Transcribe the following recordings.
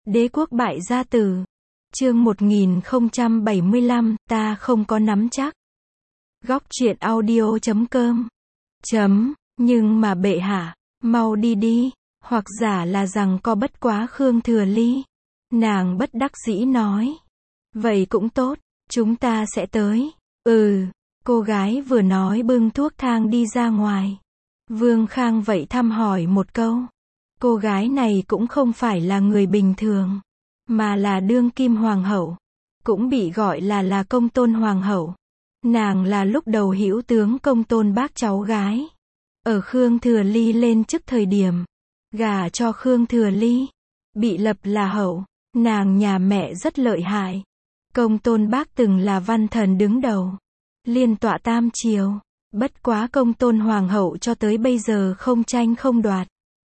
Đế quốc bại gia tử. Chương 1075, ta không có nắm chắc. Góc truyện audio.com. Nhưng mà bệ hạ, mau đi đi, hoặc giả là rằng có bất quá Khương Thừa Ly. Nàng bất đắc dĩ nói. Vậy cũng tốt, chúng ta sẽ tới. Cô gái vừa nói bưng thuốc thang đi ra ngoài. Vương Khang vậy thăm hỏi một câu. Cô gái này cũng không phải là người bình thường, mà là đương kim hoàng hậu, cũng bị gọi là Công Tôn hoàng hậu. Nàng là lúc đầu hữu tướng Công Tôn bác cháu gái. Ở Khương Thừa Ly lên chức thời điểm, gả cho Khương Thừa Ly, bị lập là hậu. Nàng nhà mẹ rất lợi hại. Công Tôn bác từng là văn thần đứng đầu, liên tọa tam triều. Bất quá Công Tôn hoàng hậu cho tới bây giờ không tranh không đoạt.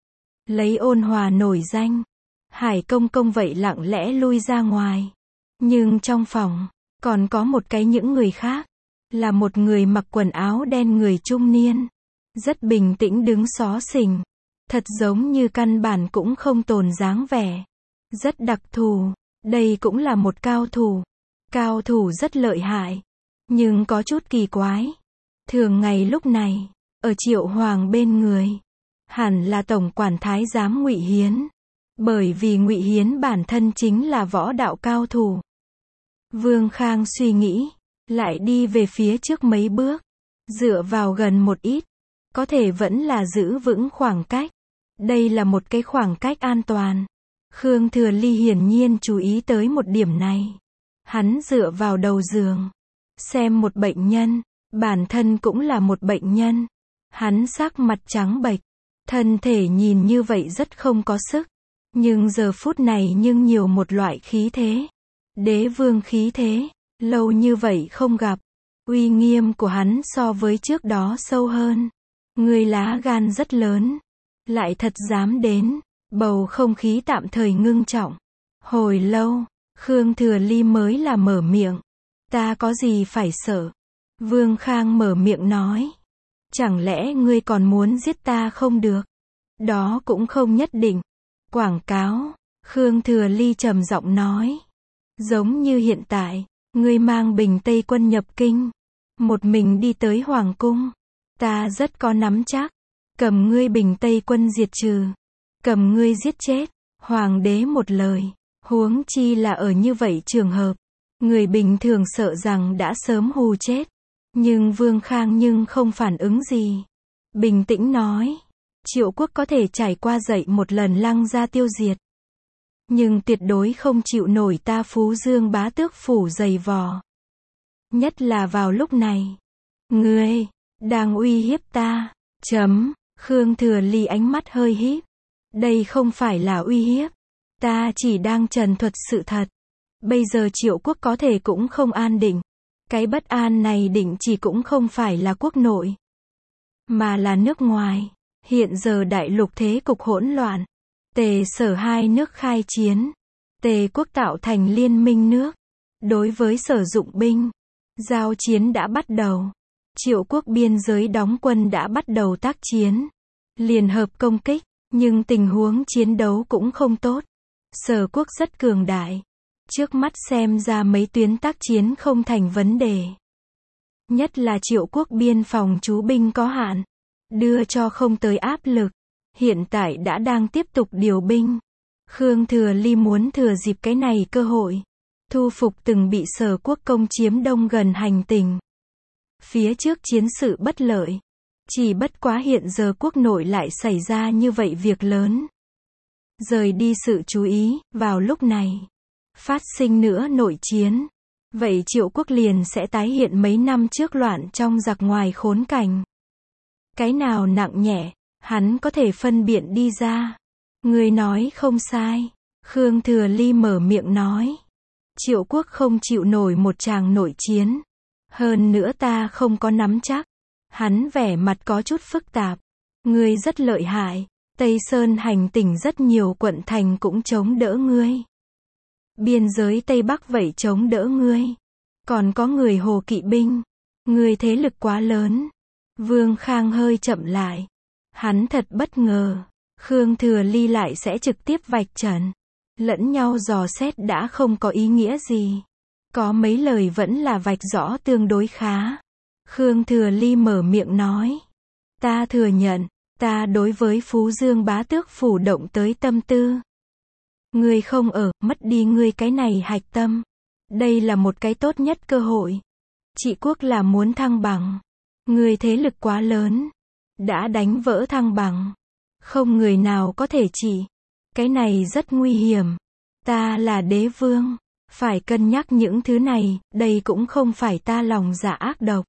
Lấy ôn hòa nổi danh. Hải công công vậy lặng lẽ lui ra ngoài. Nhưng trong phòng, còn có một cái những người khác. Là một người mặc quần áo đen người trung niên. Rất bình tĩnh đứng xó xỉnh. Thật giống như căn bản cũng không tồn dáng vẻ. Rất đặc thù. Đây cũng là một cao thủ. Cao thủ rất lợi hại. Nhưng có chút kỳ quái. Thường ngày lúc này, ở Triệu Hoàng bên người, hẳn là tổng quản thái giám Ngụy Hiến. Bởi vì Ngụy Hiến bản thân chính là võ đạo cao thủ. Vương Khang suy nghĩ, lại đi về phía trước mấy bước, dựa vào gần một ít, có thể vẫn là giữ vững khoảng cách. Đây là một cái khoảng cách an toàn. Khương Thừa Ly hiển nhiên chú ý tới một điểm này. Hắn dựa vào đầu giường, xem một bệnh nhân, bản thân cũng là một bệnh nhân. Hắn sắc mặt trắng bệch, thân thể nhìn như vậy rất không có sức. Nhưng giờ phút này nhưng nhiều một loại khí thế. Đế vương khí thế, lâu như vậy không gặp. Uy nghiêm của hắn so với trước đó sâu hơn. Người lá gan rất lớn, lại thật dám đến. Bầu không khí tạm thời ngưng trọng. Hồi lâu, Khương Thừa Ly mới là mở miệng. Ta có gì phải sợ? Vương Khang mở miệng nói. Chẳng lẽ ngươi còn muốn giết ta không được? Đó cũng không nhất định. Quảng cáo. Khương Thừa Ly trầm giọng nói. Giống như hiện tại, ngươi mang binh Tây quân nhập kinh. Một mình đi tới Hoàng cung. Ta rất có nắm chắc. Cầm ngươi binh Tây quân diệt trừ. Cầm ngươi giết chết. Hoàng đế một lời. Huống chi là ở như vậy trường hợp. Người bình thường sợ rằng đã sớm hù chết. Nhưng Vương Khang nhưng không phản ứng gì. Bình tĩnh nói. Triệu quốc có thể trải qua dậy một lần Lăng gia tiêu diệt. Nhưng tuyệt đối không chịu nổi ta Phú Dương bá tước phủ dày vò. Nhất là vào lúc này. Ngươi, đang uy hiếp ta. Khương Thừa Ly ánh mắt hơi híp. Đây không phải là uy hiếp. Ta chỉ đang trần thuật sự thật. Bây giờ Triệu quốc có thể cũng không an định. Cái bất an này định chỉ cũng không phải là quốc nội, mà là nước ngoài. Hiện giờ đại lục thế cục hỗn loạn. Tề Sở hai nước khai chiến. Tề quốc tạo thành liên minh nước. Đối với Sở dụng binh. Giao chiến đã bắt đầu. Triệu quốc biên giới đóng quân đã bắt đầu tác chiến. Liên hợp công kích. Nhưng tình huống chiến đấu cũng không tốt. Sở quốc rất cường đại. Trước mắt xem ra mấy tuyến tác chiến không thành vấn đề. Nhất là Triệu quốc biên phòng trú binh có hạn. Đưa cho không tới áp lực. Hiện tại đã đang tiếp tục điều binh. Khương Thừa Ly muốn thừa dịp cái này cơ hội. Thu phục từng bị Sở quốc công chiếm đông gần hành tinh. Phía trước chiến sự bất lợi. Chỉ bất quá hiện giờ quốc nội lại xảy ra như vậy việc lớn. Rời đi sự chú ý, vào lúc này. Phát sinh nữa nội chiến. Vậy Triệu quốc liền sẽ tái hiện mấy năm trước loạn trong giặc ngoài khốn cảnh. Cái nào nặng nhẹ, hắn có thể phân biện đi ra. Người nói không sai. Khương Thừa Ly mở miệng nói. Triệu quốc không chịu nổi một tràng nội chiến. Hơn nữa ta không có nắm chắc. Hắn vẻ mặt có chút phức tạp. Ngươi rất lợi hại. Tây Sơn hành tỉnh rất nhiều quận thành cũng chống đỡ ngươi. Biên giới Tây Bắc vậy chống đỡ ngươi. Còn có người Hồ kỵ binh. Ngươi thế lực quá lớn. Vương Khang hơi chậm lại. Hắn thật bất ngờ. Khương Thừa Ly lại sẽ trực tiếp vạch trần. lẫn nhau dò xét đã không có ý nghĩa gì. Có mấy lời vẫn là vạch rõ tương đối khá. Khương Thừa Ly mở miệng nói. Ta thừa nhận, ta đối với Phú Dương Bá Tước Phủ động tới tâm tư. Ngươi không ở, mất đi ngươi cái này hạch tâm. Đây là một cái tốt nhất cơ hội. Trị quốc là muốn thăng bằng. Ngươi thế lực quá lớn. Đã đánh vỡ thăng bằng. Không người nào có thể trị. Cái này rất nguy hiểm. Ta là đế vương. Phải cân nhắc những thứ này, đây cũng không phải ta lòng dạ ác độc.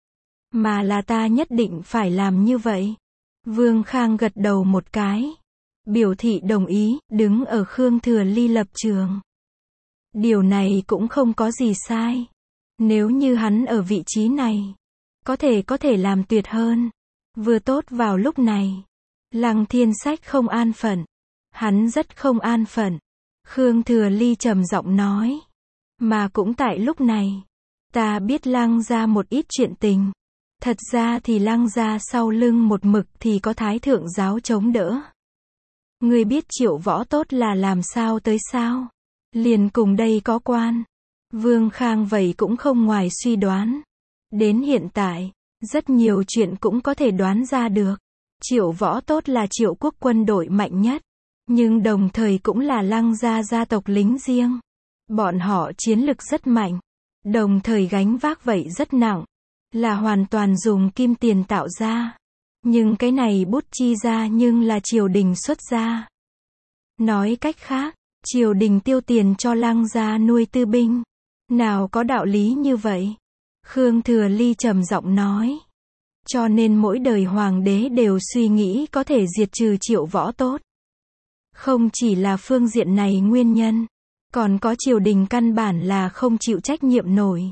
Mà là ta nhất định phải làm như vậy. Vương Khang gật đầu một cái. Biểu thị đồng ý, đứng ở Khương Thừa Ly lập trường. Điều này cũng không có gì sai. Nếu như hắn ở vị trí này, có thể làm tuyệt hơn. Vừa tốt vào lúc này. Lăng Thiên Sách không an phận. Hắn rất không an phận. Khương Thừa Ly trầm giọng nói. Mà cũng tại lúc này, ta biết Lăng gia một ít chuyện tình. Thật ra thì Lăng gia sau lưng một mực thì có Thái Thượng giáo chống đỡ. Ngươi biết Triệu Võ Tốt là làm sao tới sao? Liền cùng đây có quan. Vương Khang vậy cũng không ngoài suy đoán. Đến hiện tại, rất nhiều chuyện cũng có thể đoán ra được. Triệu Võ Tốt là Triệu quốc quân đội mạnh nhất. Nhưng đồng thời cũng là Lăng gia gia tộc lính riêng. Bọn họ chiến lực rất mạnh. Đồng thời gánh vác vậy rất nặng. Là hoàn toàn dùng kim tiền tạo ra. Nhưng cái này bút chi ra nhưng là triều đình xuất ra. Nói cách khác, triều đình tiêu tiền cho Lăng gia nuôi tư binh. Nào có đạo lý như vậy? Khương Thừa Ly trầm giọng nói. Cho nên mỗi đời hoàng đế đều suy nghĩ có thể diệt trừ Triệu Võ Tốt. Không chỉ là phương diện này nguyên nhân, còn có triều đình căn bản là không chịu trách nhiệm nổi.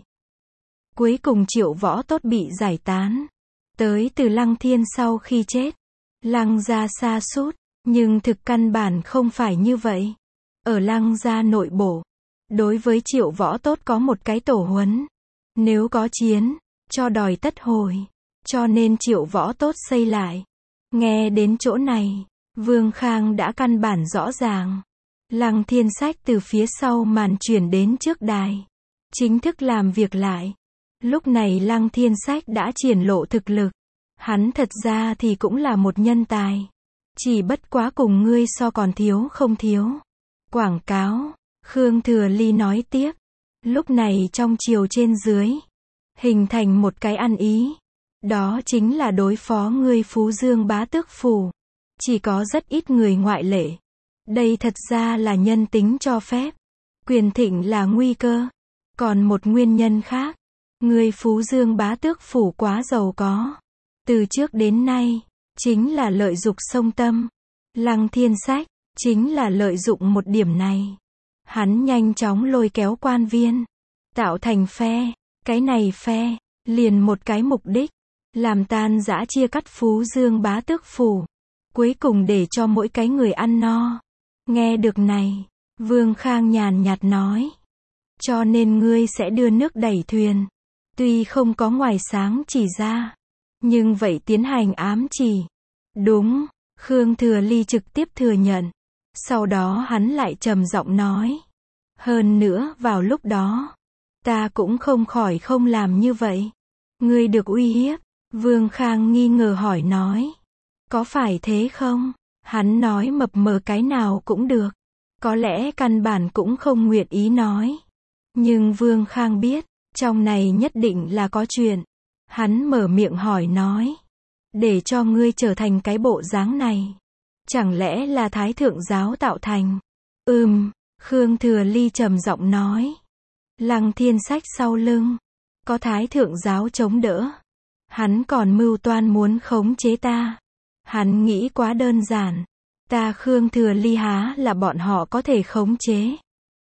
Cuối cùng Triệu Võ Tốt bị giải tán. Tới từ Lăng Thiên sau khi chết. Lăng gia sa sút, nhưng thực căn bản không phải như vậy. Ở Lăng gia nội bộ, đối với Triệu Võ Tốt có một cái tổ huấn. Nếu có chiến, cho đòi tất hồi. Cho nên Triệu Võ Tốt xây lại. Nghe đến chỗ này, Vương Khang đã căn bản rõ ràng. Lăng Thiên Sách từ phía sau màn chuyển đến trước đài. Chính thức làm việc lại. Lúc này Lăng Thiên Sách đã triển lộ thực lực. Hắn thật ra thì cũng là một nhân tài. Chỉ bất quá cùng ngươi so còn thiếu không thiếu. Quảng cáo. Khương Thừa Ly nói tiếp. Lúc này trong triều trên dưới. Hình thành một cái ăn ý. Đó chính là đối phó ngươi Phú Dương Bá Tước Phủ. Chỉ có rất ít người ngoại lệ. Đây thật ra là nhân tính cho phép. Quyền thịnh là nguy cơ. Còn một nguyên nhân khác. Người Phú Dương Bá Tước Phủ quá giàu có. Từ trước đến nay, chính là lợi dụng sông Tâm. Lăng Thiên Sách, chính là lợi dụng một điểm này. Hắn nhanh chóng lôi kéo quan viên. Tạo thành phe. Cái này phe, liền một cái mục đích. Làm tan rã chia cắt Phú Dương Bá Tước Phủ. Cuối cùng để cho mỗi cái người ăn no. Nghe được này, Vương Khang nhàn nhạt nói. Cho nên ngươi sẽ đưa nước đẩy thuyền. Tuy không có ngoài sáng chỉ ra. Nhưng vậy tiến hành ám chỉ. Đúng, Khương Thừa Ly trực tiếp thừa nhận. Sau đó hắn lại trầm giọng nói. Hơn nữa vào lúc đó, ta cũng không khỏi không làm như vậy. Ngươi được uy hiếp. Vương Khang nghi ngờ hỏi nói. Có phải thế không? Hắn nói mập mờ cái nào cũng được. Có lẽ căn bản cũng không nguyện ý nói. Nhưng Vương Khang biết, trong này nhất định là có chuyện. Hắn mở miệng hỏi nói. Để cho ngươi trở thành cái bộ dáng này. Chẳng lẽ là Thái Thượng giáo tạo thành? Khương Thừa Ly trầm giọng nói. Lăng Thiên Sách sau lưng. Có Thái Thượng giáo chống đỡ. Hắn còn mưu toan muốn khống chế ta. Hắn nghĩ quá đơn giản. Ta Khương Thừa Ly há là bọn họ có thể khống chế.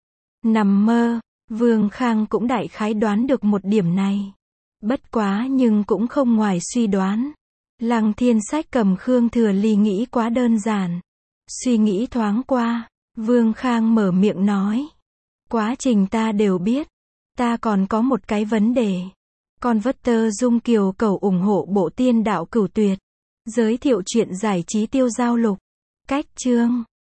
Nằm mơ, Vương Khang cũng đại khái đoán được một điểm này. Bất quá nhưng cũng không ngoài suy đoán. Lăng Thiên Sách cầm Khương Thừa Ly nghĩ quá đơn giản. Suy nghĩ thoáng qua, Vương Khang mở miệng nói. Quá trình ta đều biết. Ta còn có một cái vấn đề. Con vất tơ Dung Kiều cầu ủng hộ bộ tiên đạo Cửu Tuyệt. Giới thiệu chuyện giải trí tiêu giao lục. Cách chương